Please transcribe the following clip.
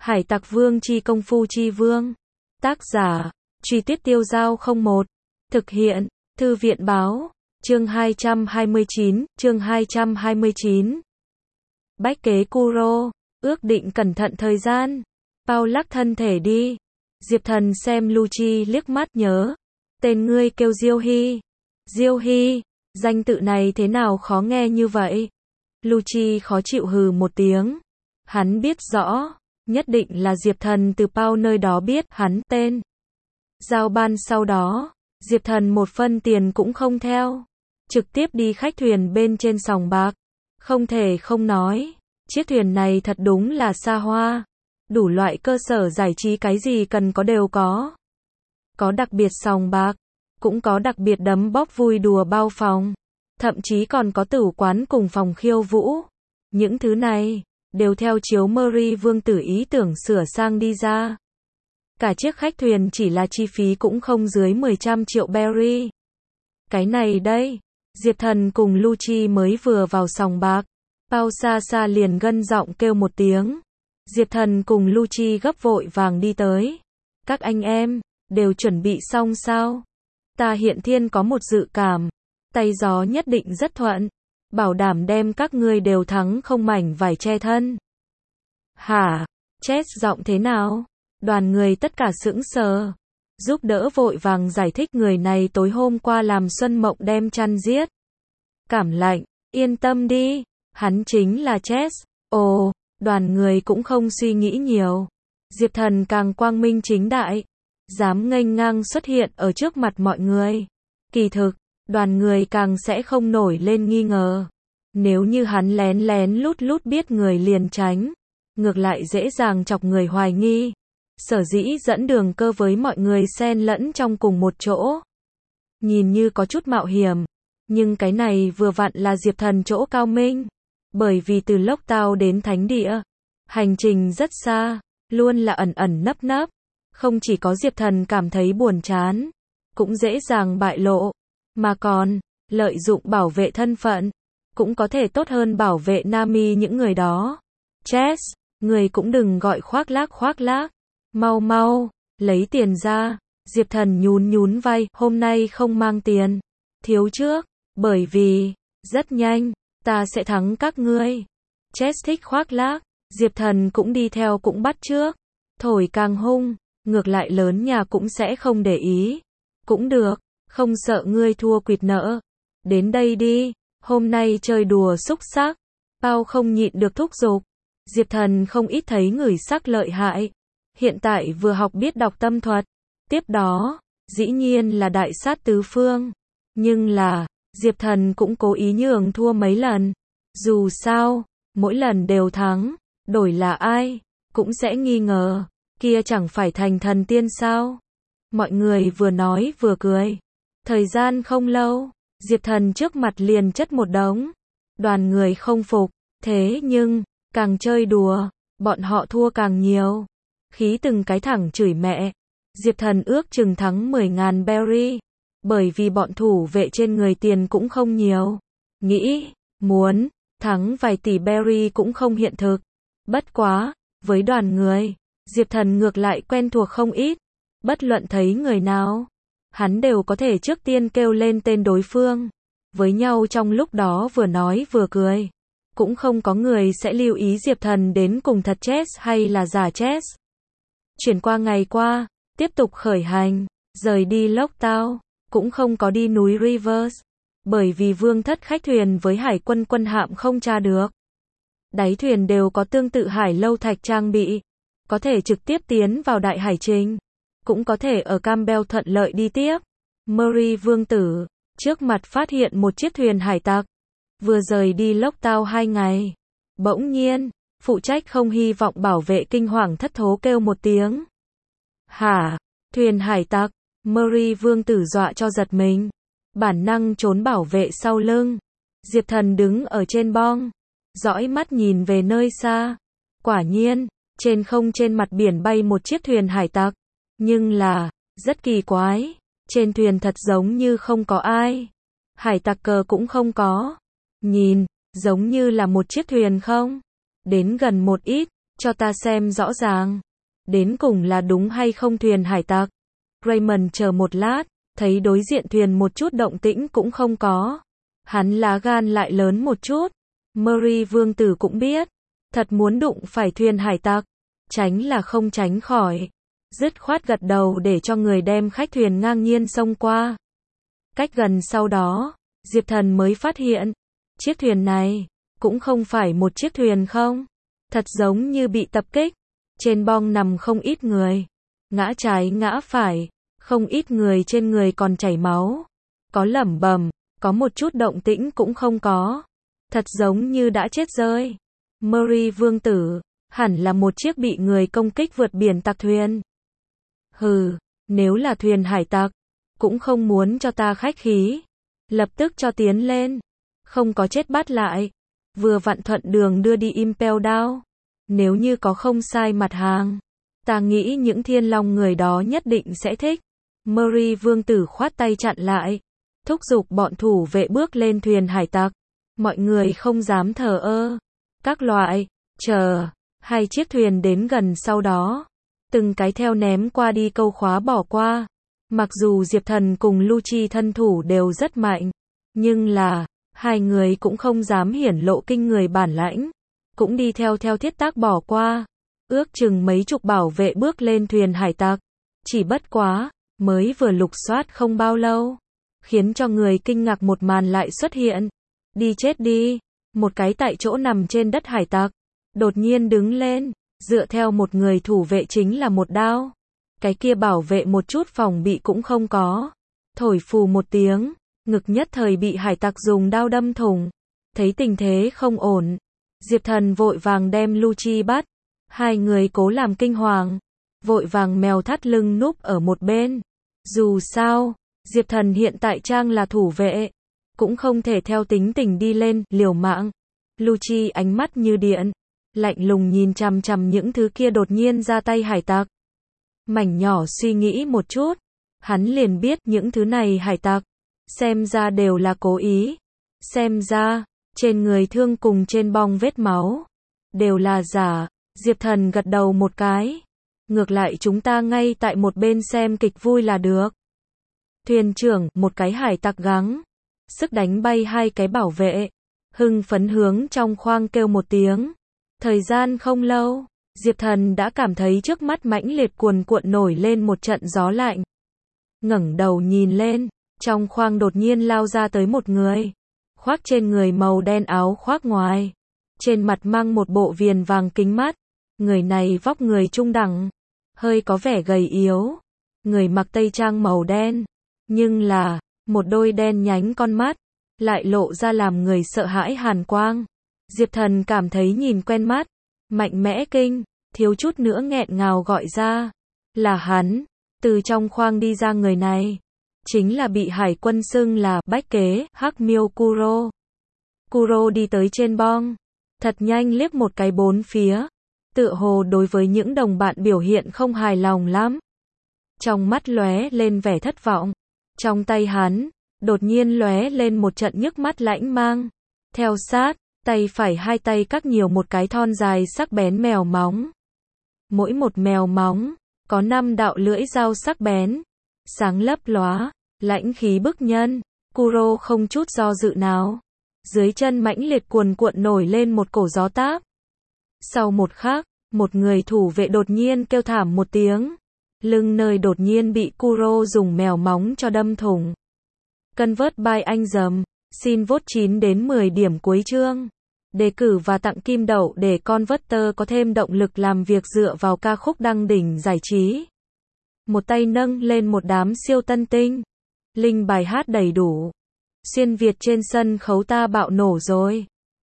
Hải Tặc Vương chi công phu chi vương. Tác giả, Truy Tuyết Tiêu Dao 01. Thực hiện, Thư viện báo, chương 229. Bách kế Kuro, ước định cẩn thận thời gian. Bao lắc thân thể đi. Diệp Thần xem Lucci liếc mắt nhớ. Tên ngươi kêu Diêu Hy. Diêu Hy, danh tự này thế nào khó nghe như vậy? Lucci khó chịu hừ một tiếng. Hắn biết rõ, nhất định là Diệp Thần từ Pao nơi đó biết hắn tên. Giao ban sau đó, Diệp Thần một phân tiền cũng không theo. Trực tiếp đi khách thuyền bên trên sòng bạc. Không thể không nói, chiếc thuyền này thật đúng là xa hoa. Đủ loại cơ sở giải trí cái gì cần có đều có. Có đặc biệt sòng bạc, cũng có đặc biệt đấm bóp vui đùa bao phòng. Thậm chí còn có tử quán cùng phòng khiêu vũ. Những thứ này đều theo chiếu Murray Vương tử ý tưởng sửa sang đi ra. Cả chiếc khách thuyền chỉ là chi phí cũng không dưới 100 triệu berry. Cái này đây, Diệp Thần cùng Lucci mới vừa vào sòng bạc. Pao xa xa liền gân giọng kêu một tiếng. Diệp Thần cùng Lucci gấp vội vàng đi tới. Các anh em, đều chuẩn bị xong sao? Ta hiện thiên có một dự cảm. Tay gió nhất định rất thuận. Bảo đảm đem các ngươi đều thắng không mảnh vải che thân. Hả? Chết giọng thế nào? Đoàn người tất cả sững sờ. Giúp đỡ vội vàng giải thích người này tối hôm qua làm Xuân Mộng đem chăn giết. Cảm lạnh, yên tâm đi, hắn chính là Chess. Ồ, đoàn người cũng không suy nghĩ nhiều. Diệp Thần càng quang minh chính đại, dám nghênh ngang xuất hiện ở trước mặt mọi người. Kỳ thực, đoàn người càng sẽ không nổi lên nghi ngờ. Nếu như hắn lén lén lút lút biết người liền tránh, ngược lại dễ dàng chọc người hoài nghi. Sở dĩ dẫn đường cơ với mọi người xen lẫn trong cùng một chỗ. Nhìn như có chút mạo hiểm, nhưng cái này vừa vặn là Diệp Thần chỗ cao minh. Bởi vì từ Lốc Tao đến Thánh Địa, hành trình rất xa, luôn là ẩn ẩn nấp nấp. Không chỉ có Diệp Thần cảm thấy buồn chán, cũng dễ dàng bại lộ, mà còn, lợi dụng bảo vệ thân phận, cũng có thể tốt hơn bảo vệ Nami những người đó. Chess, người cũng đừng gọi khoác lác. Mau mau, lấy tiền ra. Diệp Thần nhún vai, hôm nay không mang tiền. Thiếu trước, bởi vì, rất nhanh, ta sẽ thắng các ngươi. Chess thích khoác lác, Diệp Thần cũng đi theo cũng bắt chước. Thổi càng hung, ngược lại lớn nhà cũng sẽ không để ý. Cũng được, không sợ ngươi thua quỵt nợ. Đến đây đi, hôm nay chơi đùa xúc xắc. Pao không nhịn được thúc giục. Diệp Thần không ít thấy người sắc lợi hại. Hiện tại vừa học biết đọc tâm thuật. Tiếp đó, dĩ nhiên là đại sát tứ phương. Nhưng là, Diệp Thần cũng cố ý nhường thua mấy lần. Dù sao, mỗi lần đều thắng, đổi là ai, cũng sẽ nghi ngờ. Kia chẳng phải thành thần tiên sao? Mọi người vừa nói vừa cười. Thời gian không lâu, Diệp Thần trước mặt liền chất một đống. Đoàn người không phục, thế nhưng, càng chơi đùa, bọn họ thua càng nhiều. Khí từng cái thẳng chửi mẹ. Diệp Thần ước chừng thắng 10.000 berry. Bởi vì bọn thủ vệ trên người tiền cũng không nhiều. Nghĩ, muốn, thắng vài tỷ berry cũng không hiện thực. Bất quá, với đoàn người, Diệp Thần ngược lại quen thuộc không ít. Bất luận thấy người nào, hắn đều có thể trước tiên kêu lên tên đối phương. Với nhau trong lúc đó vừa nói vừa cười. Cũng không có người sẽ lưu ý Diệp Thần đến cùng thật Chess hay là giả Chess. Chuyển qua ngày qua, tiếp tục khởi hành, rời đi Lốc Tao, cũng không có đi núi Rivers. Bởi vì vương thất khách thuyền với hải quân quân hạm không tra được. Đáy thuyền đều có tương tự hải lâu thạch trang bị. Có thể trực tiếp tiến vào đại hải trình. Cũng có thể ở Campbell thuận lợi đi tiếp. Murray Vương tử, trước mặt phát hiện một chiếc thuyền hải tặc. Vừa rời đi Lốc Tao 2 ngày. Bỗng nhiên, phụ trách không hy vọng bảo vệ kinh hoàng thất thố kêu một tiếng. Hả? Thuyền hải tặc? Murray Vương tử dọa cho giật mình. Bản năng trốn bảo vệ sau lưng. Diệp Thần đứng ở trên bong. Dõi mắt nhìn về nơi xa. Quả nhiên, trên mặt biển bay một chiếc thuyền hải tặc. Nhưng là, rất kỳ quái. Trên thuyền thật giống như không có ai. Hải tặc cờ cũng không có. Nhìn, giống như là một chiếc thuyền không? Đến gần một ít, cho ta xem rõ ràng. Đến cùng là đúng hay không thuyền hải tặc? Raymond chờ một lát, thấy đối diện thuyền một chút động tĩnh cũng không có. Hắn lá gan lại lớn một chút. Murray vương tử cũng biết, thật muốn đụng phải thuyền hải tặc, tránh là không tránh khỏi. Dứt khoát gật đầu để cho người đem khách thuyền ngang nhiên xông qua. Cách gần sau đó, Diệp Thần mới phát hiện, chiếc thuyền này, cũng không phải một chiếc thuyền không. Thật giống như bị tập kích. Trên bong nằm không ít người. Ngã trái ngã phải, không ít người trên người còn chảy máu. Có lẩm bẩm, có một chút động tĩnh cũng không có. Thật giống như đã chết rơi. Murray vương tử, hẳn là một chiếc bị người công kích vượt biển tặc thuyền. Hừ, nếu là thuyền hải tặc, cũng không muốn cho ta khách khí. Lập tức cho tiến lên. Không có chết bắt lại. Vừa vặn thuận đường đưa đi Impel Down. Nếu như có không sai mặt hàng, ta nghĩ những thiên long người đó nhất định sẽ thích. Murray vương tử khoát tay chặn lại. Thúc giục bọn thủ vệ bước lên thuyền hải tặc. Mọi người không dám thờ ơ. Các loại, chờ, hai chiếc thuyền đến gần sau đó. Từng cái theo ném qua đi câu khóa bỏ qua. Mặc dù Diệp Thần cùng Lucci thân thủ đều rất mạnh. Nhưng là, hai người cũng không dám hiển lộ kinh người bản lãnh. Cũng đi theo thiết tác bỏ qua. Ước chừng mấy chục bảo vệ bước lên thuyền hải tặc. Chỉ bất quá, mới vừa lục soát không bao lâu. Khiến cho người kinh ngạc một màn lại xuất hiện. Đi chết đi. Một cái tại chỗ nằm trên đất hải tặc. Đột nhiên đứng lên. Dựa theo một người thủ vệ chính là một đao. Cái kia bảo vệ một chút phòng bị cũng không có. Thổi phù một tiếng. Ngực nhất thời bị hải tặc dùng đao đâm thủng. Thấy tình thế không ổn. Diệp Thần vội vàng đem Lucci bắt. Hai người cố làm kinh hoàng. Vội vàng mèo thắt lưng núp ở một bên. Dù sao, Diệp Thần hiện tại trang là thủ vệ. Cũng không thể theo tính tình đi lên, liều mạng. Lucci ánh mắt như điện. Lạnh lùng nhìn chằm chằm những thứ kia đột nhiên ra tay hải tặc. Mảnh nhỏ suy nghĩ một chút. Hắn liền biết những thứ này hải tặc. Xem ra đều là cố ý. Xem ra, trên người thương cùng trên bong vết máu. Đều là giả. Diệp Thần gật đầu một cái. Ngược lại chúng ta ngay tại một bên xem kịch vui là được. Thuyền trưởng, một cái hải tặc gắng. Sức đánh bay hai cái bảo vệ. Hưng phấn hướng trong khoang kêu một tiếng. Thời gian không lâu, Diệp Thần đã cảm thấy trước mắt mãnh liệt cuồn cuộn nổi lên một trận gió lạnh. Ngẩng đầu nhìn lên, trong khoang đột nhiên lao ra tới một người. Khoác trên người màu đen áo khoác ngoài. Trên mặt mang một bộ viền vàng kính mắt. Người này vóc người trung đẳng. Hơi có vẻ gầy yếu. Người mặc tây trang màu đen. Nhưng là, một đôi đen nhánh con mắt. Lại lộ ra làm người sợ hãi hàn quang. Diệp Thần cảm thấy nhìn quen mắt. Mạnh mẽ kinh. Thiếu chút nữa nghẹn ngào gọi ra. Là hắn. Từ trong khoang đi ra người này. Chính là bị hải quân xưng là bách kế, Hắc Miêu Kuro. Kuro đi tới trên bong. Thật nhanh liếc một cái bốn phía. Tựa hồ đối với những đồng bạn biểu hiện không hài lòng lắm. Trong mắt lóe lên vẻ thất vọng. Trong tay hắn, đột nhiên lóe lên một trận nhức mắt lãnh mang. Theo sát, tay phải hai tay cắt nhiều một cái thon dài sắc bén mèo móng. Mỗi một mèo móng, có 5 đạo lưỡi dao sắc bén. Sáng lấp lóa, lãnh khí bức nhân. Kuro không chút do dự nào. Dưới chân mãnh liệt cuồn cuộn nổi lên một cổ gió táp. Sau một khắc, một người thủ vệ đột nhiên kêu thảm một tiếng. Lưng nơi đột nhiên bị Kuro dùng mèo móng cho đâm thủng. Convert by anh dầm. Xin vote 9 đến 10 điểm cuối chương. Đề cử và tặng kim đậu để Converter có thêm động lực làm việc dựa vào ca khúc đăng đỉnh giải trí. Một tay nâng lên một đám siêu tân tinh. Link bài hát đầy đủ. Xuyên Việt trên sân khấu ta bạo nổ rồi.